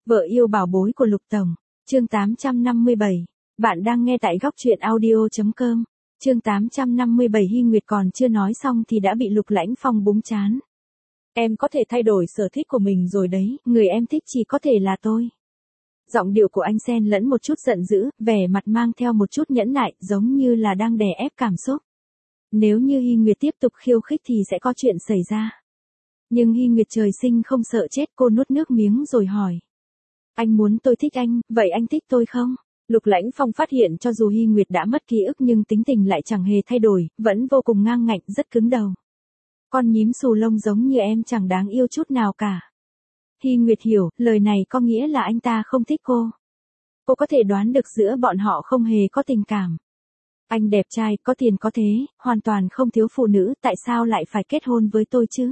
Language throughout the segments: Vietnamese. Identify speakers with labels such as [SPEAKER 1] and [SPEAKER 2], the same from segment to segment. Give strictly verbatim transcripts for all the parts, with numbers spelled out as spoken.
[SPEAKER 1] Vợ yêu bảo bối của Lục Tổng, chương tám trăm năm mươi bảy. Bạn đang nghe tại góc truyện audio chấm com. Chương tám trăm năm mươi bảy. Hy Nguyệt còn chưa nói xong thì đã bị Lục Lãnh Phong búng trán. Em có thể thay đổi sở thích của mình rồi đấy, người em thích chỉ có thể là tôi. Giọng điệu của anh xen lẫn một chút giận dữ, vẻ mặt mang theo một chút nhẫn nại, giống như là đang đè ép cảm xúc. Nếu như Hy Nguyệt tiếp tục khiêu khích thì sẽ có chuyện xảy ra. Nhưng Hy Nguyệt trời sinh không sợ chết, cô nuốt nước miếng rồi hỏi. Anh muốn tôi thích anh, vậy anh thích tôi không? Lục Lãnh Phong phát hiện cho dù Hy Nguyệt đã mất ký ức nhưng tính tình lại chẳng hề thay đổi, vẫn vô cùng ngang ngạnh, rất cứng đầu. Con nhím xù lông giống như em chẳng đáng yêu chút nào cả. Hy Nguyệt hiểu, lời này có nghĩa là anh ta không thích cô. Cô có thể đoán được giữa bọn họ không hề có tình cảm. Anh đẹp trai, có tiền có thế, hoàn toàn không thiếu phụ nữ, tại sao lại phải kết hôn với tôi chứ?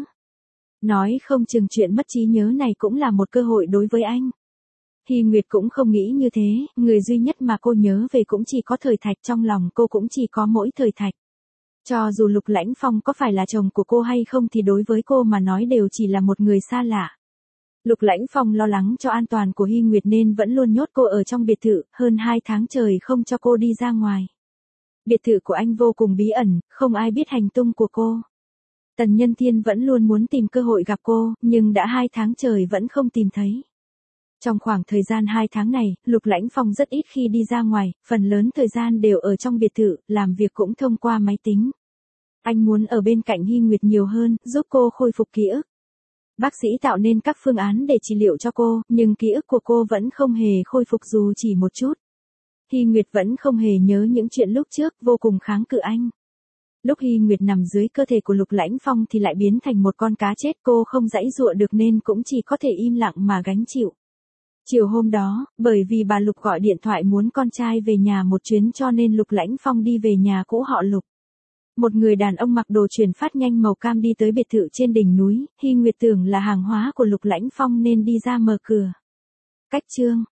[SPEAKER 1] Nói không chừng chuyện mất trí nhớ này cũng là một cơ hội đối với anh. Hy Nguyệt cũng không nghĩ như thế, người duy nhất mà cô nhớ về cũng chỉ có Thời Thạch, trong lòng cô cũng chỉ có mỗi Thời Thạch. Cho dù Lục Lãnh Phong có phải là chồng của cô hay không thì đối với cô mà nói đều chỉ là một người xa lạ. Lục Lãnh Phong lo lắng cho an toàn của Hy Nguyệt nên vẫn luôn nhốt cô ở trong biệt thự, hơn hai tháng trời không cho cô đi ra ngoài. Biệt thự của anh vô cùng bí ẩn, không ai biết hành tung của cô. Tần Nhân Thiên vẫn luôn muốn tìm cơ hội gặp cô, nhưng đã hai tháng trời vẫn không tìm thấy. Trong khoảng thời gian hai tháng này, Lục Lãnh Phong rất ít khi đi ra ngoài, phần lớn thời gian đều ở trong biệt thự, làm việc cũng thông qua máy tính. Anh muốn ở bên cạnh Hy Nguyệt nhiều hơn, giúp cô khôi phục ký ức. Bác sĩ tạo nên các phương án để trị liệu cho cô, nhưng ký ức của cô vẫn không hề khôi phục dù chỉ một chút. Hy Nguyệt vẫn không hề nhớ những chuyện lúc trước, vô cùng kháng cự anh. Lúc Hy Nguyệt nằm dưới cơ thể của Lục Lãnh Phong thì lại biến thành một con cá chết, cô không giãy giụa được nên cũng chỉ có thể im lặng mà gánh chịu. Chiều hôm đó, bởi vì bà Lục gọi điện thoại muốn con trai về nhà một chuyến cho nên Lục Lãnh Phong đi về nhà cũ họ Lục. Một người đàn ông mặc đồ chuyển phát nhanh màu cam đi tới biệt thự trên đỉnh núi, Hy Nguyệt tưởng là hàng hóa của Lục Lãnh Phong nên đi ra mở cửa. Cách chương,